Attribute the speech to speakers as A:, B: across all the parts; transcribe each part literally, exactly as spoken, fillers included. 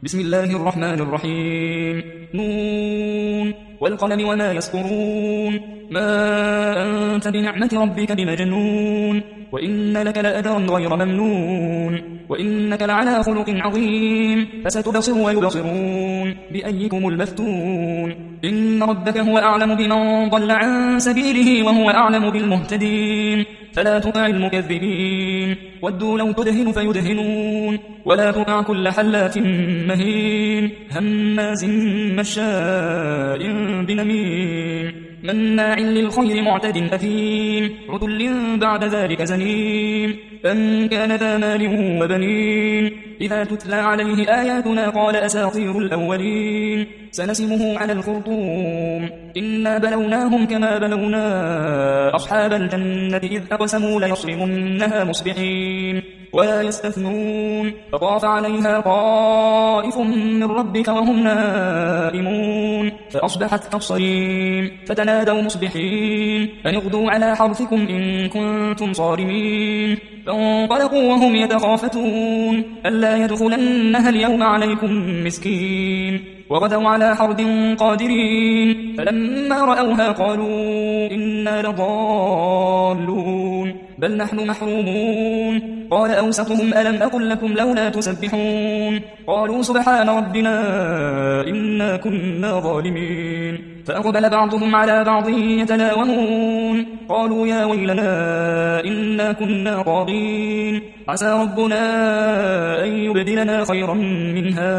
A: بسم الله الرحمن الرحيم. نون والقلم وما يسطرون. ما أنت بنعمة ربك بمجنون. وإن لك لأجرا غير ممنون. وإنك لعلى خلق عظيم. فستبصر ويبصرون بأيكم المفتون. إن ربك هو أعلم بمن ضل عن سبيله وهو أعلم بالمهتدين. فلا تطع المكذبين. ودوا لو تدهن فيدهنون. ولا تطع كل حلاف مهين هماز مشاء بنميم مناع للخير معتد أثيم عتل بعد ذلك زنيم أن كان ذا مال وبنين إذا تتلى عليه آياتنا قال أساطير الأولين سنسمه على الخرطوم إنا بلوناهم كما بلونا أصحاب الجنة إذ أقسموا ليصرمنها مصبحين ولا يستثنون فطاف عليها طائف من ربك وهم نائمون فأصبحت كالصريم فتنادوا مصبحين أن اغدوا على حرثكم إن كنتم صارمين فانطلقوا وهم يتخافتون ألا يدخلنها اليوم عليكم مسكين وغدوا على حرد قادرين فلما رأوها قالوا إنا لضالون بل نحن محرومون قال أوسطهم ألم أقل لكم لولا تسبحون قالوا سبحان ربنا إنا كنا ظالمين فأقبل بعضهم على بعض يتلاومون قالوا يا ويلنا إنا كنا طاغين عسى ربنا أن يبدلنا خيرا منها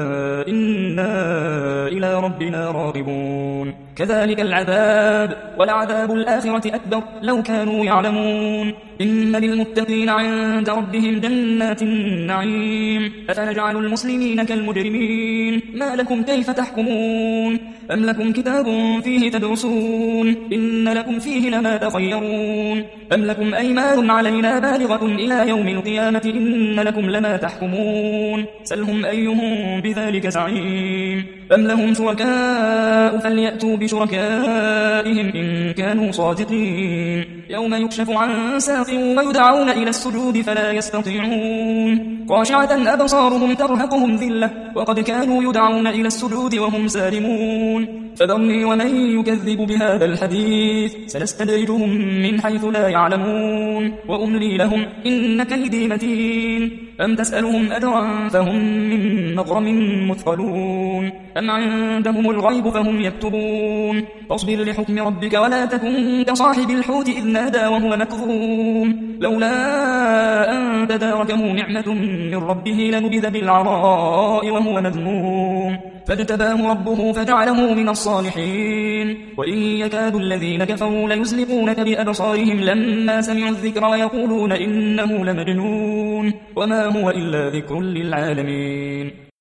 A: إنا إلى ربنا راغبون كذلك العذاب ولعذاب الآخرة أكبر لو كانوا يعلمون إن للمتقين عند ربهم جنات النعيم أفنجعل المسلمين كالمجرمين ما لكم كيف تحكمون أم لكم كتاب فيه تدرسون إن لكم فيه لما تخيرون أم لكم أيمان علينا بالغة إلى يوم القيامة إن لكم لما تحكمون سلهم أيهم بذلك زعيم أم لهم شركاء فليأتوا بشركائهم إن كانوا صادقين يوم يكشف عن ساق ويدعون إلى السجود فلا يستطيعون خاشعة أبصارهم ترهقهم ذلة وقد كانوا يدعون إلى السجود وهم سالمون فذرني ومن يكذب بهذا الحديث سنستدرجهم من حيث لا يعلمون وأملي لهم إن كيدي متين أم تسألهم أجرا فهم من مغرم مثقلون أم عندهم الغيب فهم يكتبون فاصبر لحكم ربك ولا تكن كصاحب الحوت إذ نادى وهو مكظوم لولا أن تداركه نعمة من ربه لنبذ بالعراء وهو مذموم فاجتباه ربه فجعله من الصالحين وإن يكاد الذين كفروا ليزلقونك بأبصارهم لما سمعوا الذكر ويقولون إنه لمجنون وما هو إلا ذكر للعالمين.